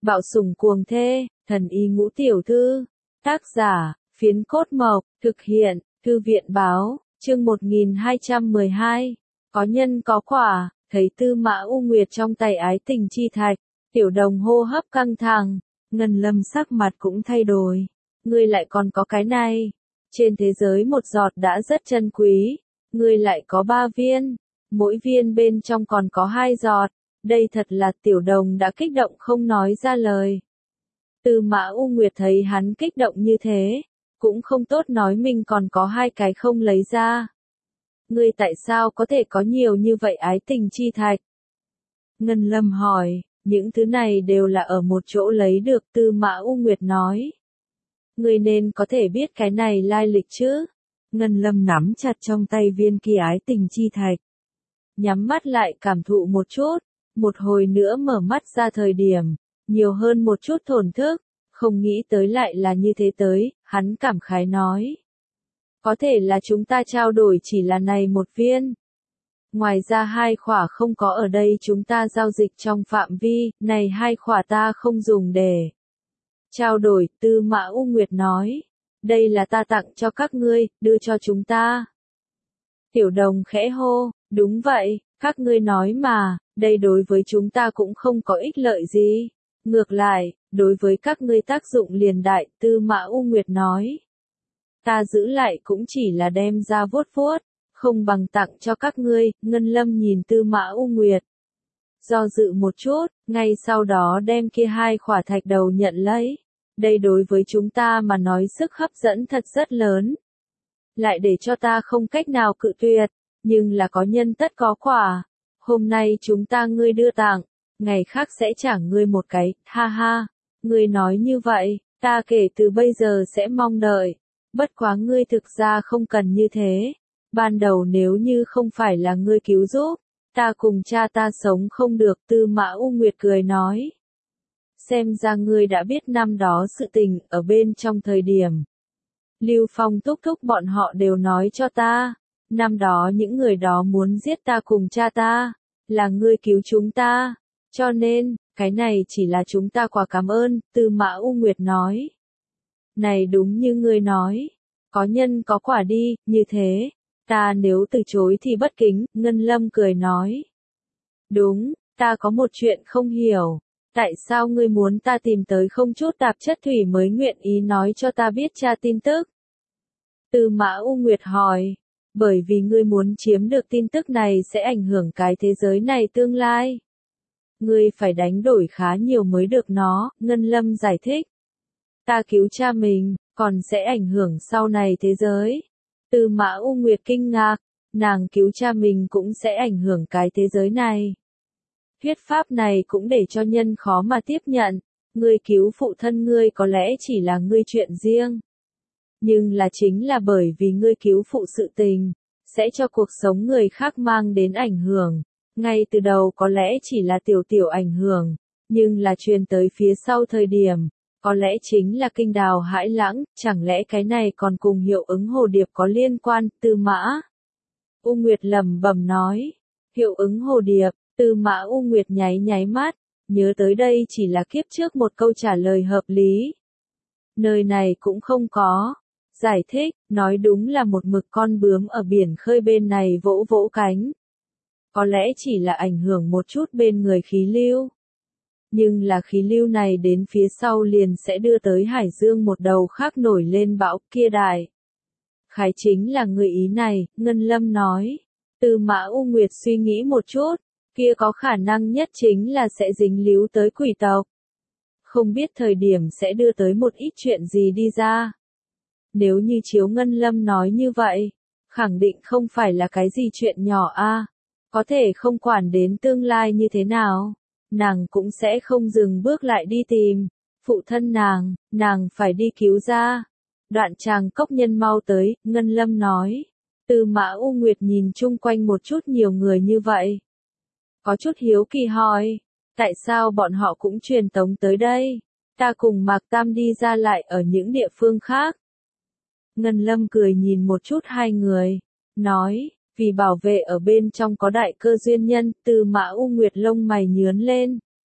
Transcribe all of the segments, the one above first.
Bạo sủng cuồng thê, thần y ngũ tiểu thư. Tác giả, Phiến Cốt Mộc, thực hiện, Thư viện báo, chương 1212. Có nhân có quả, thấy Tư Mã U Nguyệt trong tay ái tình chi thạch, Tiểu Đồng hô hấp căng thẳng, Ngân Lâm sắc mặt cũng thay đổi. Ngươi lại còn có cái này, trên thế giới một giọt đã rất chân quý, ngươi lại có 3 viên, mỗi viên bên trong còn có 2 giọt, đây thật là Tiểu Đồng đã kích động không nói ra lời. Tư Mã U Nguyệt thấy hắn kích động như thế, cũng không tốt nói mình còn có 2 cái không lấy ra. Ngươi tại sao có thể có nhiều như vậy ái tình chi thạch? Ngân Lâm hỏi, những thứ này đều là ở một chỗ lấy được. Tư Mã U Nguyệt nói. Ngươi nên có thể biết cái này lai lịch chứ? Ngân Lâm nắm chặt trong tay viên kia ái tình chi thạch. Nhắm mắt lại cảm thụ một chút, một hồi nữa mở mắt ra thời điểm, nhiều hơn một chút thổn thức, không nghĩ tới lại là như thế tới, hắn cảm khái nói. Có thể là chúng ta trao đổi chỉ là này một viên. Ngoài ra 2 khỏa không có ở đây chúng ta giao dịch trong phạm vi, này 2 khỏa ta không dùng để trao đổi. Tư Mã U Nguyệt nói. Đây là ta tặng cho các ngươi, đưa cho chúng ta. Tiểu Đồng khẽ hô, đúng vậy, các ngươi nói mà, đây đối với chúng ta cũng không có ích lợi gì. Ngược lại, đối với các ngươi tác dụng liền đại. Tư Mã U Nguyệt nói. Ta giữ lại cũng chỉ là đem ra vuốt vuốt, không bằng tặng cho các ngươi. Ngân Lâm nhìn Tư Mã U Nguyệt. Do dự một chút, ngay sau đó đem kia 2 khỏa thạch đầu nhận lấy. Đây đối với chúng ta mà nói sức hấp dẫn thật rất lớn. Lại để cho ta không cách nào cự tuyệt, nhưng là có nhân tất có quả. Hôm nay chúng ta ngươi đưa tặng, ngày khác sẽ trả ngươi một cái, ha ha. Ngươi nói như vậy, ta kể từ bây giờ sẽ mong đợi. Bất quá ngươi thực ra không cần như thế. Ban đầu nếu như không phải là ngươi cứu giúp, ta cùng cha ta sống không được. Tư Mã U Nguyệt cười nói. Xem ra ngươi đã biết năm đó sự tình ở bên trong thời điểm. Lưu Phong thúc thúc bọn họ đều nói cho ta. Năm đó những người đó muốn giết ta cùng cha ta. Là ngươi cứu chúng ta. Cho nên, cái này chỉ là chúng ta quà cảm ơn. Tư Mã U Nguyệt nói. Này đúng như ngươi nói. Có nhân có quả đi, như thế. Ta nếu từ chối thì bất kính. Ngân Lâm cười nói. Đúng, ta có một chuyện không hiểu. Tại sao ngươi muốn ta tìm tới không chút tạp chất thủy mới nguyện ý nói cho ta biết cha tin tức? Tư Mã U Nguyệt hỏi. Bởi vì ngươi muốn chiếm được tin tức này sẽ ảnh hưởng cái thế giới này tương lai. Ngươi phải đánh đổi khá nhiều mới được nó. Ngân Lâm giải thích. Ta cứu cha mình, còn sẽ ảnh hưởng sau này thế giới. Tư Mã U Nguyệt kinh ngạc, nàng cứu cha mình cũng sẽ ảnh hưởng cái thế giới này. Thuyết pháp này cũng để cho nhân khó mà tiếp nhận. Ngươi cứu phụ thân ngươi có lẽ chỉ là ngươi chuyện riêng. Nhưng là chính là bởi vì ngươi cứu phụ sự tình, sẽ cho cuộc sống người khác mang đến ảnh hưởng. Ngay từ đầu có lẽ chỉ là tiểu ảnh hưởng, nhưng là truyền tới phía sau thời điểm, có lẽ chính là kinh đào hãi lãng. Chẳng lẽ cái này còn cùng hiệu ứng hồ điệp có liên quan? Tư Mã U Nguyệt lẩm bẩm nói. Hiệu ứng hồ điệp. Tư Mã U Nguyệt nháy mắt, nhớ tới đây chỉ là kiếp trước một câu trả lời hợp lý. Nơi này cũng không có. Giải thích, nói đúng là một mực con bướm ở biển khơi bên này vỗ vỗ cánh. Có lẽ chỉ là ảnh hưởng một chút bên người khí lưu. Nhưng là khí lưu này đến phía sau liền sẽ đưa tới hải dương một đầu khác nổi lên bão kia đại. Khái chính là người ý này, Ngân Lâm nói. Tư Mã U Nguyệt suy nghĩ một chút. Kia có khả năng nhất chính là sẽ dính líu tới quỷ tộc. Không biết thời điểm sẽ đưa tới một ít chuyện gì đi ra. Nếu như chiếu Ngân Lâm nói như vậy, khẳng định không phải là cái gì chuyện nhỏ a. Có thể không quản đến tương lai như thế nào, nàng cũng sẽ không dừng bước lại đi tìm phụ thân nàng phải đi cứu ra. Đoạn Tràng Cốc nhân mau tới. Ngân Lâm nói. Tư Mã U Nguyệt nhìn chung quanh một chút nhiều người như vậy. Có chút hiếu kỳ hỏi, tại sao bọn họ cũng truyền tống tới đây? Ta cùng Mạc Tam đi ra lại ở những địa phương khác. Ngân Lâm cười nhìn một chút 2 người, nói, vì bảo vệ ở bên trong có đại cơ duyên nhân. Tư Mã U Nguyệt lông mày nhướng lên.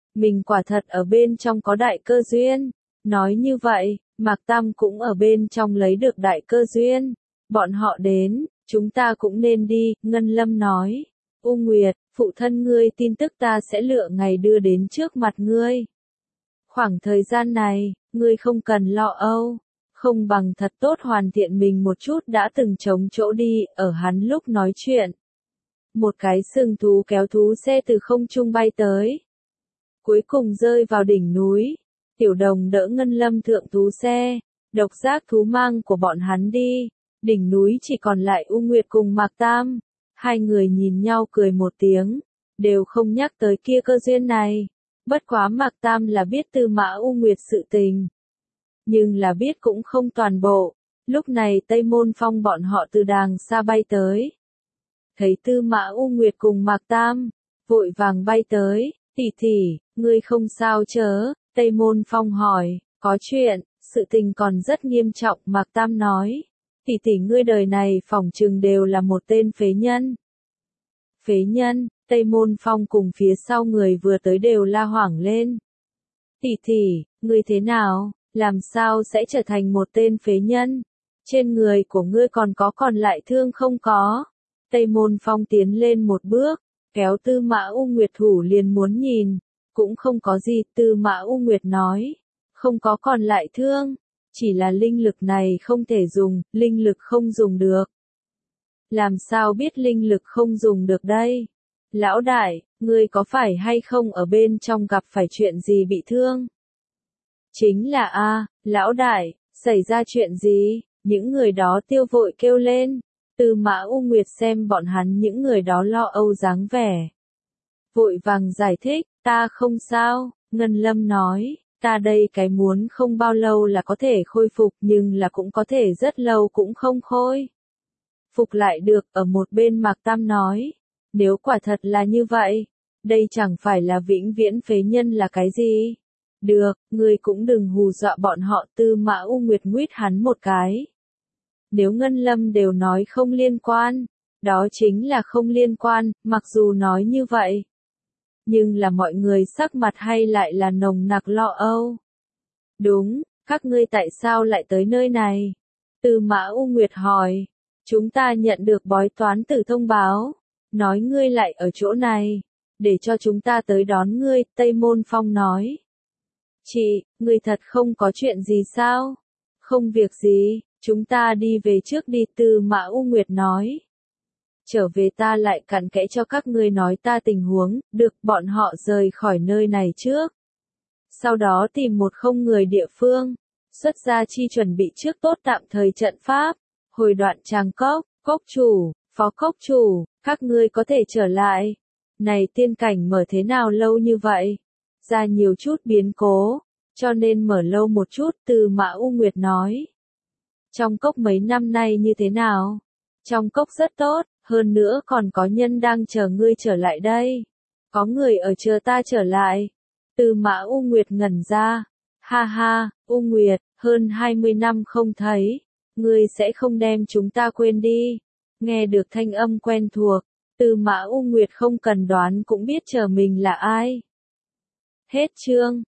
mình quả thật ở bên trong có đại cơ duyên. Nói như vậy, Mạc Tam cũng ở bên trong lấy được đại cơ duyên. Bọn họ đến, chúng ta cũng nên đi, Ngân Lâm nói. U Nguyệt, phụ thân ngươi tin tức ta sẽ lựa ngày đưa đến trước mặt ngươi. Khoảng thời gian này, ngươi không cần lo âu. Không bằng thật tốt hoàn thiện mình một chút đã từng trống chỗ đi, ở hắn lúc nói chuyện. Một cái sừng thú kéo thú xe từ không trung bay tới. Cuối cùng rơi vào đỉnh núi. Tiểu Đồng đỡ Ngân Lâm thượng thú xe. Độc giác thú mang của bọn hắn đi. Đỉnh núi chỉ còn lại U Nguyệt cùng Mạc Tam. Hai người nhìn nhau cười một tiếng. Đều không nhắc tới kia cơ duyên này. Bất quá Mạc Tam là biết Tư Mã U Nguyệt sự tình. Nhưng là biết cũng không toàn bộ. Lúc này Tây Môn Phong bọn họ từ đàng xa bay tới. Thấy Tư Mã U Nguyệt cùng Mạc Tam, vội vàng bay tới, tỷ, ngươi không sao chớ, Tây Môn Phong hỏi, có chuyện, sự tình còn rất nghiêm trọng, Mạc Tam nói, tỷ ngươi đời này phỏng chừng đều là một tên phế nhân. Phế nhân, Tây Môn Phong cùng phía sau người vừa tới đều la hoảng lên. Tỷ, ngươi thế nào, làm sao sẽ trở thành một tên phế nhân? Trên người của ngươi còn lại thương không có? Tây Môn Phong tiến lên một bước, kéo Tư Mã U Nguyệt thủ liền muốn nhìn, cũng không có gì, Tư Mã U Nguyệt nói, không có còn lại thương, chỉ là linh lực này không thể dùng, linh lực không dùng được. Làm sao biết linh lực không dùng được đây? Lão đại, ngươi có phải hay không ở bên trong gặp phải chuyện gì bị thương? Chính là lão đại, xảy ra chuyện gì? Những người đó tiêu vội kêu lên. Tư Mã U Nguyệt xem bọn hắn những người đó lo âu dáng vẻ. Vội vàng giải thích, ta không sao, Ngân Lâm nói, ta đây cái muốn không bao lâu là có thể khôi phục nhưng là cũng có thể rất lâu cũng không khôi phục lại được, ở một bên Mạc Tam nói, nếu quả thật là như vậy, đây chẳng phải là vĩnh viễn phế nhân là cái gì? Được, ngươi cũng đừng hù dọa bọn họ. Tư Mã U Nguyệt nguyết hắn một cái. Nếu Ngân Lâm đều nói không liên quan, đó chính là không liên quan, mặc dù nói như vậy. Nhưng là mọi người sắc mặt hay lại là nồng nặc lo âu. Đúng, các ngươi tại sao lại tới nơi này? Tư Mã U Nguyệt hỏi. Chúng ta nhận được bói toán tử thông báo, nói ngươi lại ở chỗ này, để cho chúng ta tới đón ngươi, Tây Môn Phong nói. Chị, ngươi thật không có chuyện gì sao? Không việc gì, chúng ta đi về trước đi, Tư Mã U Nguyệt nói. Trở về ta lại cặn kẽ cho các ngươi nói ta tình huống, được, bọn họ rời khỏi nơi này trước. Sau đó tìm một không người địa phương, xuất ra chi chuẩn bị trước tốt tạm thời trận pháp, hồi đoạn Tràng Cốc, Cốc chủ, Phó Cốc chủ, các ngươi có thể trở lại. Này tiên cảnh mở thế nào lâu như vậy? Ra nhiều chút biến cố, cho nên mở lâu một chút, Tư Mã U Nguyệt nói. Trong cốc mấy năm nay như thế nào? Trong cốc rất tốt, hơn nữa còn có nhân đang chờ ngươi trở lại đây. Có người ở chờ ta trở lại. Tư Mã U Nguyệt ngẩn ra. Ha ha, U Nguyệt, hơn 20 năm không thấy. Ngươi sẽ không đem chúng ta quên đi. Nghe được thanh âm quen thuộc. Tư Mã U Nguyệt không cần đoán cũng biết chờ mình là ai. Hết chương.